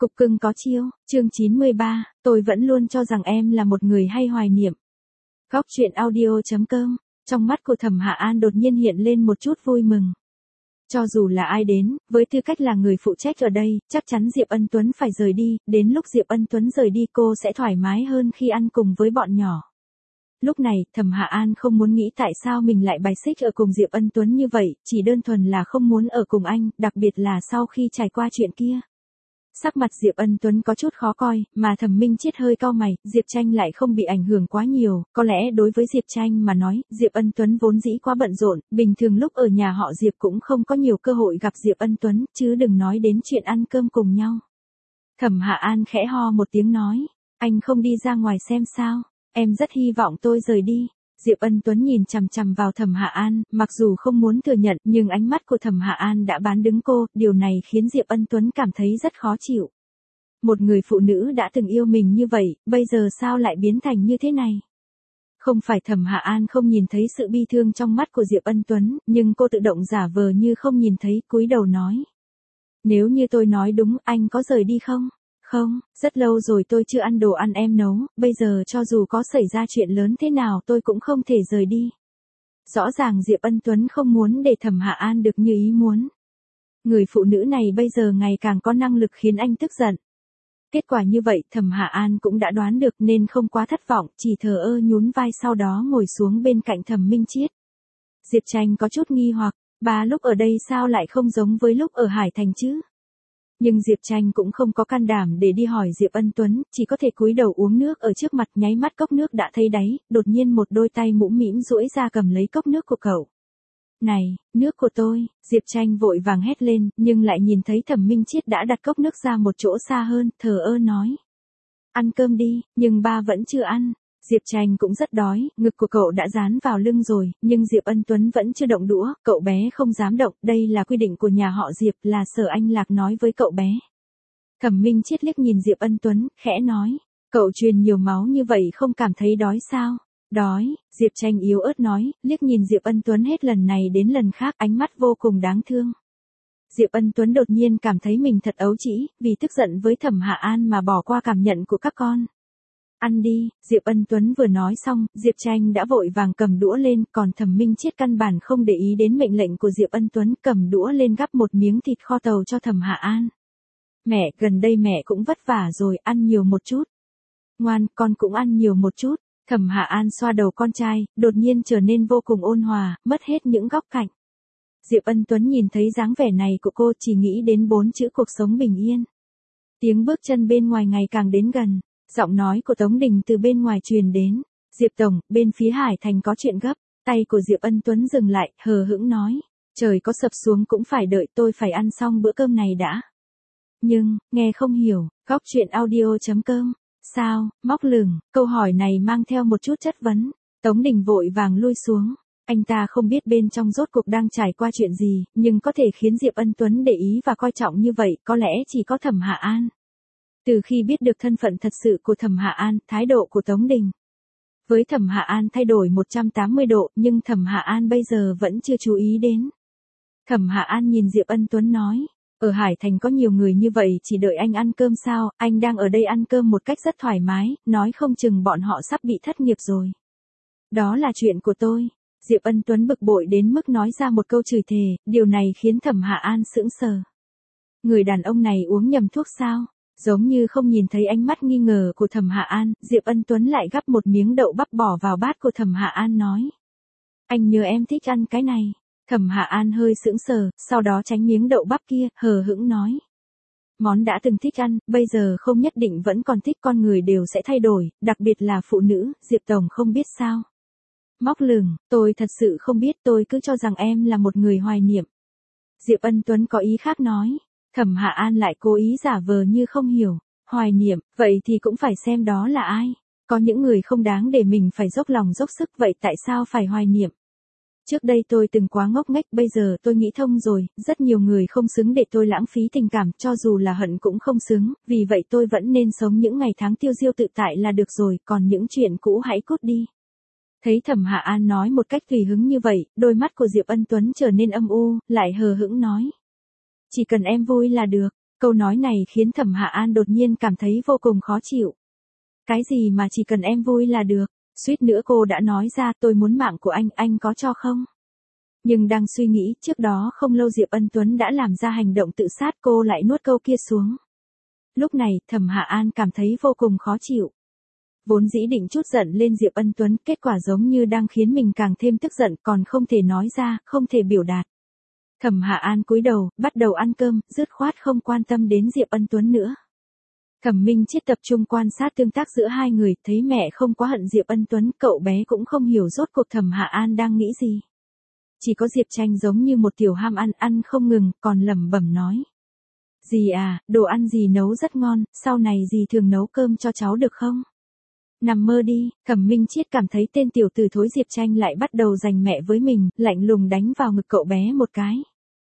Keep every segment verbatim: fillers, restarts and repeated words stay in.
Cục cưng có chiêu, chương chín mươi ba, tôi vẫn luôn cho rằng em là một người hay hoài niệm. Góc truyện audio chấm com, trong mắt của Thẩm Hạ An đột nhiên hiện lên một chút vui mừng. Cho dù là ai đến, với tư cách là người phụ trách ở đây, chắc chắn Diệp Ân Tuấn phải rời đi, đến lúc Diệp Ân Tuấn rời đi cô sẽ thoải mái hơn khi ăn cùng với bọn nhỏ. Lúc này, Thẩm Hạ An không muốn nghĩ tại sao mình lại bài xích ở cùng Diệp Ân Tuấn như vậy, chỉ đơn thuần là không muốn ở cùng anh, đặc biệt là sau khi trải qua chuyện kia. Sắc mặt Diệp Ân Tuấn có chút khó coi, mà Thẩm Minh Chiết hơi cau mày, Diệp Tranh lại không bị ảnh hưởng quá nhiều, có lẽ đối với Diệp Tranh mà nói, Diệp Ân Tuấn vốn dĩ quá bận rộn, bình thường lúc ở nhà họ Diệp cũng không có nhiều cơ hội gặp Diệp Ân Tuấn, chứ đừng nói đến chuyện ăn cơm cùng nhau. Thẩm Hạ An khẽ ho một tiếng nói, anh không đi ra ngoài xem sao, em rất hy vọng tôi rời đi. Diệp Ân Tuấn nhìn chằm chằm vào Thẩm Hạ An, mặc dù không muốn thừa nhận, nhưng ánh mắt của Thẩm Hạ An đã bán đứng cô, điều này khiến Diệp Ân Tuấn cảm thấy rất khó chịu. Một người phụ nữ đã từng yêu mình như vậy, bây giờ sao lại biến thành như thế này? Không phải Thẩm Hạ An không nhìn thấy sự bi thương trong mắt của Diệp Ân Tuấn, nhưng cô tự động giả vờ như không nhìn thấy, cúi đầu nói. Nếu như tôi nói đúng, anh có rời đi không? Không, rất lâu rồi tôi chưa ăn đồ ăn em nấu, bây giờ cho dù có xảy ra chuyện lớn thế nào tôi cũng không thể rời đi. Rõ ràng Diệp Ân Tuấn không muốn để Thẩm Hạ An được như ý muốn. Người phụ nữ này bây giờ ngày càng có năng lực khiến anh tức giận. Kết quả như vậy Thẩm Hạ An cũng đã đoán được nên không quá thất vọng, chỉ thờ ơ nhún vai sau đó ngồi xuống bên cạnh Thẩm Minh Chiết. Diệp Tranh có chút nghi hoặc, bà lúc ở đây sao lại không giống với lúc ở Hải Thành chứ? Nhưng Diệp Tranh cũng không có can đảm để đi hỏi Diệp Ân Tuấn, chỉ có thể cúi đầu uống nước ở trước mặt, nháy mắt cốc nước đã thấy đáy, đột nhiên một đôi tay mũm mĩm duỗi ra cầm lấy cốc nước của cậu. Này, nước của tôi, Diệp Tranh vội vàng hét lên, nhưng lại nhìn thấy Thẩm Minh Chiết đã đặt cốc nước ra một chỗ xa hơn, thờ ơ nói. Ăn cơm đi, nhưng ba vẫn chưa ăn. Diệp Tranh cũng rất đói, ngực của cậu đã dán vào lưng rồi, nhưng Diệp Ân Tuấn vẫn chưa động đũa, cậu bé không dám động, đây là quy định của nhà họ Diệp, là Sở Anh Lạc nói với cậu bé. Thẩm Minh Chiết liếc nhìn Diệp Ân Tuấn, khẽ nói, cậu truyền nhiều máu như vậy không cảm thấy đói sao? Đói, Diệp Tranh yếu ớt nói, liếc nhìn Diệp Ân Tuấn hết lần này đến lần khác, ánh mắt vô cùng đáng thương. Diệp Ân Tuấn đột nhiên cảm thấy mình thật ấu trĩ, vì tức giận với Thẩm Hạ An mà bỏ qua cảm nhận của các con. Ăn đi, Diệp Ân Tuấn vừa nói xong, Diệp Tranh đã vội vàng cầm đũa lên, còn Thẩm Minh Chiết căn bản không để ý đến mệnh lệnh của Diệp Ân Tuấn, cầm đũa lên gắp một miếng thịt kho tàu cho Thẩm Hạ An. Mẹ, gần đây mẹ cũng vất vả rồi, ăn nhiều một chút. Ngoan, con cũng ăn nhiều một chút. Thẩm Hạ An xoa đầu con trai, đột nhiên trở nên vô cùng ôn hòa, mất hết những góc cạnh. Diệp Ân Tuấn nhìn thấy dáng vẻ này của cô chỉ nghĩ đến bốn chữ cuộc sống bình yên. Tiếng bước chân bên ngoài ngày càng đến gần. Giọng nói của Tống Đình từ bên ngoài truyền đến. Diệp Tổng, bên phía Hải Thành có chuyện gấp. Tay của Diệp Ân Tuấn dừng lại, hờ hững nói. Trời có sập xuống cũng phải đợi, tôi phải ăn xong bữa cơm này đã. Nhưng, nghe không hiểu, góc truyện audio chấm com. Sao, móc lửng, câu hỏi này mang theo một chút chất vấn. Tống Đình vội vàng lui xuống. Anh ta không biết bên trong rốt cuộc đang trải qua chuyện gì, nhưng có thể khiến Diệp Ân Tuấn để ý và coi trọng như vậy, có lẽ chỉ có Thẩm Hạ An. Từ khi biết được thân phận thật sự của Thẩm Hạ An, thái độ của Tống Đình với Thẩm Hạ An thay đổi một trăm tám mươi độ, nhưng Thẩm Hạ An bây giờ vẫn chưa chú ý đến. Thẩm Hạ An nhìn Diệp Ân Tuấn nói, ở Hải Thành có nhiều người như vậy chỉ đợi anh ăn cơm sao, anh đang ở đây ăn cơm một cách rất thoải mái, nói không chừng bọn họ sắp bị thất nghiệp rồi. Đó là chuyện của tôi. Diệp Ân Tuấn bực bội đến mức nói ra một câu chửi thề, điều này khiến Thẩm Hạ An sững sờ. Người đàn ông này uống nhầm thuốc sao? Giống như không nhìn thấy ánh mắt nghi ngờ của Thẩm Hạ An, Diệp Ân Tuấn lại gắp một miếng đậu bắp bỏ vào bát của Thẩm Hạ An nói. Anh nhớ em thích ăn cái này. Thẩm Hạ An hơi sững sờ, sau đó tránh miếng đậu bắp kia, hờ hững nói. Món đã từng thích ăn, bây giờ không nhất định vẫn còn thích, con người đều sẽ thay đổi, đặc biệt là phụ nữ, Diệp Tổng không biết sao. Móc lửng, tôi thật sự không biết, tôi cứ cho rằng em là một người hoài niệm. Diệp Ân Tuấn có ý khác nói. Thẩm Hạ An lại cố ý giả vờ như không hiểu. Hoài niệm, vậy thì cũng phải xem đó là ai. Có những người không đáng để mình phải dốc lòng dốc sức, vậy tại sao phải hoài niệm? Trước đây tôi từng quá ngốc nghếch, bây giờ tôi nghĩ thông rồi, rất nhiều người không xứng để tôi lãng phí tình cảm, cho dù là hận cũng không xứng, vì vậy tôi vẫn nên sống những ngày tháng tiêu diêu tự tại là được rồi, còn những chuyện cũ hãy cút đi. Thấy Thẩm Hạ An nói một cách tùy hứng như vậy, đôi mắt của Diệp Ân Tuấn trở nên âm u, lại hờ hững nói. Chỉ cần em vui là được. Câu nói này khiến Thẩm Hạ An đột nhiên cảm thấy vô cùng khó chịu. Cái gì mà chỉ cần em vui là được, suýt nữa cô đã nói ra tôi muốn mạng của anh, anh có cho không? Nhưng đang suy nghĩ, trước đó không lâu Diệp Ân Tuấn đã làm ra hành động tự sát, cô lại nuốt câu kia xuống. Lúc này, Thẩm Hạ An cảm thấy vô cùng khó chịu. Vốn dĩ định chút giận lên Diệp Ân Tuấn, kết quả giống như đang khiến mình càng thêm tức giận, còn không thể nói ra, không thể biểu đạt. Thẩm Hạ An cúi đầu, bắt đầu ăn cơm, dứt khoát không quan tâm đến Diệp Ân Tuấn nữa. Thẩm Minh Chiết tập trung quan sát tương tác giữa hai người, thấy mẹ không quá hận Diệp Ân Tuấn, cậu bé cũng không hiểu rốt cuộc Thẩm Hạ An đang nghĩ gì. Chỉ có Diệp Tranh giống như một tiểu ham ăn, ăn không ngừng, còn lẩm bẩm nói. Dì à, đồ ăn dì nấu rất ngon, sau này dì thường nấu cơm cho cháu được không? Nằm mơ đi, Thẩm Minh Chiết cảm thấy tên tiểu tử thối Diệp Tranh lại bắt đầu giành mẹ với mình, lạnh lùng đánh vào ngực cậu bé một cái.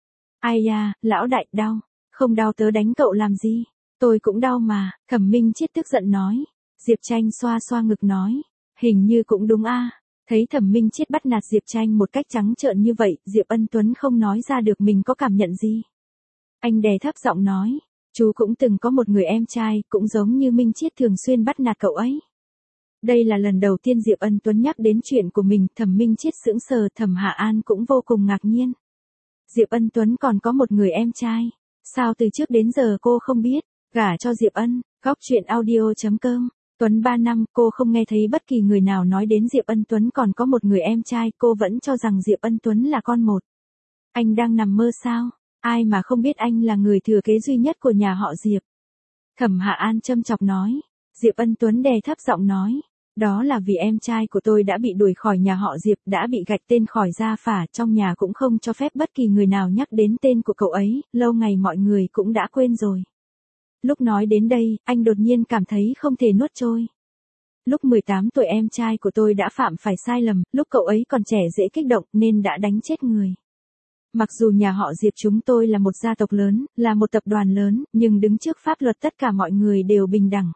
Ai da, lão đại, đau. Không đau tớ đánh cậu làm gì? Tôi cũng đau mà, Thẩm Minh Chiết tức giận nói. Diệp Tranh xoa xoa ngực nói. Hình như cũng đúng a. Thấy Thẩm Minh Chiết bắt nạt Diệp Tranh một cách trắng trợn như vậy, Diệp Ân Tuấn không nói ra được mình có cảm nhận gì. Anh đè thấp giọng nói. Chú cũng từng có một người em trai, cũng giống như Minh Chiết thường xuyên bắt nạt cậu ấy. Đây là lần đầu tiên Diệp Ân Tuấn nhắc đến chuyện của mình, Thẩm Minh Chiết sững sờ, Thẩm Hạ An cũng vô cùng ngạc nhiên. Diệp Ân Tuấn còn có một người em trai. Sao từ trước đến giờ cô không biết? Gả cho Diệp Ân, góc truyện audio chấm com. Tuấn ba năm, cô không nghe thấy bất kỳ người nào nói đến Diệp Ân Tuấn còn có một người em trai, cô vẫn cho rằng Diệp Ân Tuấn là con một. Anh đang nằm mơ sao? Ai mà không biết anh là người thừa kế duy nhất của nhà họ Diệp. Thẩm Hạ An châm chọc nói. Diệp Ân Tuấn đè thấp giọng nói. Đó là vì em trai của tôi đã bị đuổi khỏi nhà họ Diệp, đã bị gạch tên khỏi gia phả, trong nhà cũng không cho phép bất kỳ người nào nhắc đến tên của cậu ấy, lâu ngày mọi người cũng đã quên rồi. Lúc nói đến đây, anh đột nhiên cảm thấy không thể nuốt trôi. Lúc mười tám tuổi em trai của tôi đã phạm phải sai lầm, lúc cậu ấy còn trẻ dễ kích động nên đã đánh chết người. Mặc dù nhà họ Diệp chúng tôi là một gia tộc lớn, là một tập đoàn lớn, nhưng đứng trước pháp luật tất cả mọi người đều bình đẳng.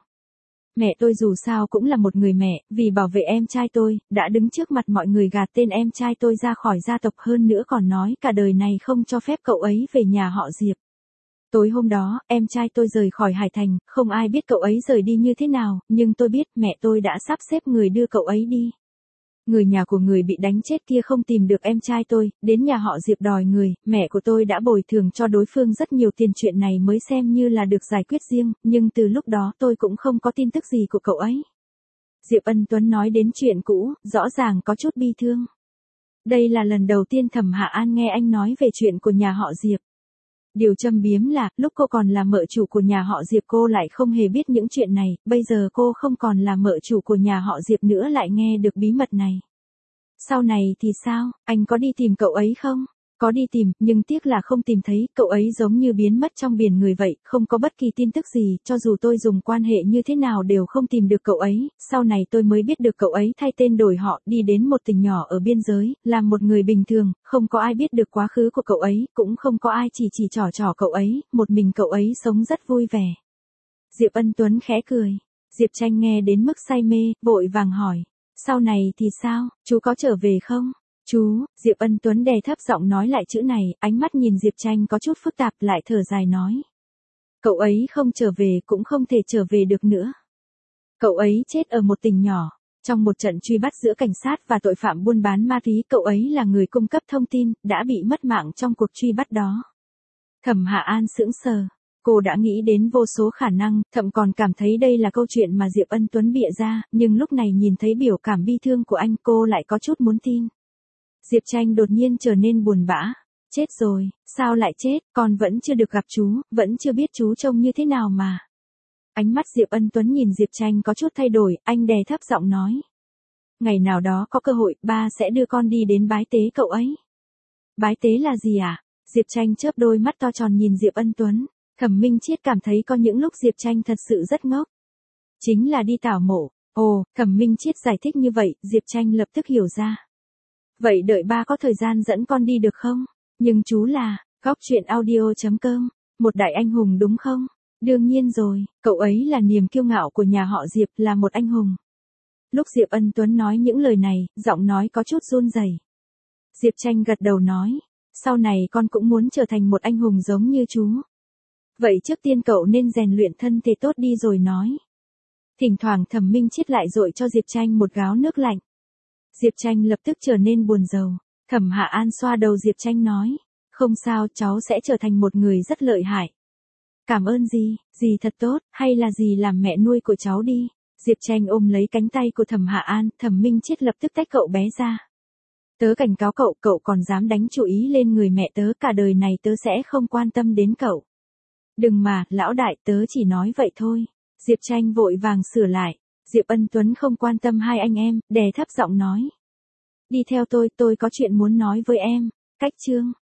Mẹ tôi dù sao cũng là một người mẹ, vì bảo vệ em trai tôi, đã đứng trước mặt mọi người gạt tên em trai tôi ra khỏi gia tộc, hơn nữa còn nói cả đời này không cho phép cậu ấy về nhà họ Diệp. Tối hôm đó, em trai tôi rời khỏi Hải Thành, không ai biết cậu ấy rời đi như thế nào, nhưng tôi biết mẹ tôi đã sắp xếp người đưa cậu ấy đi. Người nhà của người bị đánh chết kia không tìm được em trai tôi, đến nhà họ Diệp đòi người, mẹ của tôi đã bồi thường cho đối phương rất nhiều tiền, chuyện này mới xem như là được giải quyết riêng, nhưng từ lúc đó tôi cũng không có tin tức gì của cậu ấy. Diệp Ân Tuấn nói đến chuyện cũ, rõ ràng có chút bi thương. Đây là lần đầu tiên Thẩm Hạ An nghe anh nói về chuyện của nhà họ Diệp. Điều châm biếm là, lúc cô còn là mợ chủ của nhà họ Diệp cô lại không hề biết những chuyện này, bây giờ cô không còn là mợ chủ của nhà họ Diệp nữa lại nghe được bí mật này. Sau này thì sao, anh có đi tìm cậu ấy không? Có đi tìm, nhưng tiếc là không tìm thấy, cậu ấy giống như biến mất trong biển người vậy, không có bất kỳ tin tức gì, cho dù tôi dùng quan hệ như thế nào đều không tìm được cậu ấy, sau này tôi mới biết được cậu ấy thay tên đổi họ, đi đến một tỉnh nhỏ ở biên giới, làm một người bình thường, không có ai biết được quá khứ của cậu ấy, cũng không có ai chỉ chỉ trò trò cậu ấy, một mình cậu ấy sống rất vui vẻ. Diệp Ân Tuấn khẽ cười, Diệp Tranh nghe đến mức say mê, vội vàng hỏi, sau này thì sao, chú có trở về không? Chú, Diệp Ân Tuấn đè thấp giọng nói lại chữ này, ánh mắt nhìn Diệp Tranh có chút phức tạp, lại thở dài nói. Cậu ấy không trở về cũng không thể trở về được nữa. Cậu ấy chết ở một tỉnh nhỏ, trong một trận truy bắt giữa cảnh sát và tội phạm buôn bán ma túy, cậu ấy là người cung cấp thông tin, đã bị mất mạng trong cuộc truy bắt đó. Thẩm Hạ An sững sờ, cô đã nghĩ đến vô số khả năng, thậm còn cảm thấy đây là câu chuyện mà Diệp Ân Tuấn bịa ra, nhưng lúc này nhìn thấy biểu cảm bi thương của anh cô lại có chút muốn tin. Diệp Tranh đột nhiên trở nên buồn bã. Chết rồi, sao lại chết, con vẫn chưa được gặp chú, vẫn chưa biết chú trông như thế nào mà. Ánh mắt Diệp Ân Tuấn nhìn Diệp Tranh có chút thay đổi, anh đè thấp giọng nói. Ngày nào đó có cơ hội, ba sẽ đưa con đi đến bái tế cậu ấy. Bái tế là gì à? Diệp Tranh chớp đôi mắt to tròn nhìn Diệp Ân Tuấn. Thẩm Minh Chiết cảm thấy có những lúc Diệp Tranh thật sự rất ngốc. Chính là đi tảo mộ. Ồ, Thẩm Minh Chiết giải thích như vậy, Diệp Tranh lập tức hiểu ra. Vậy đợi ba có thời gian dẫn con đi được không? Nhưng chú là, góc truyện audio chấm com, một đại anh hùng đúng không? Đương nhiên rồi, cậu ấy là niềm kiêu ngạo của nhà họ Diệp, là một anh hùng. Lúc Diệp Ân Tuấn nói những lời này, giọng nói có chút run rẩy. Diệp Tranh gật đầu nói, sau này con cũng muốn trở thành một anh hùng giống như chú. Vậy trước tiên cậu nên rèn luyện thân thể tốt đi rồi nói. Thỉnh thoảng Thẩm Minh Chết lại dội cho Diệp Tranh một gáo nước lạnh. Diệp Tranh lập tức trở nên buồn rầu. Thẩm Hạ An xoa đầu Diệp Tranh nói. Không sao, cháu sẽ trở thành một người rất lợi hại. Cảm ơn dì, dì thật tốt, hay là dì làm mẹ nuôi của cháu đi. Diệp Tranh ôm lấy cánh tay của Thẩm Hạ An, Thẩm Minh Chết lập tức tách cậu bé ra. Tớ cảnh cáo cậu, cậu còn dám đánh chú ý lên người mẹ tớ, cả đời này tớ sẽ không quan tâm đến cậu. Đừng mà, lão đại, tớ chỉ nói vậy thôi. Diệp Tranh vội vàng sửa lại. Diệp Ân Tuấn không quan tâm hai anh em, đè thấp giọng nói. Đi theo tôi, tôi có chuyện muốn nói với em. Cách chương.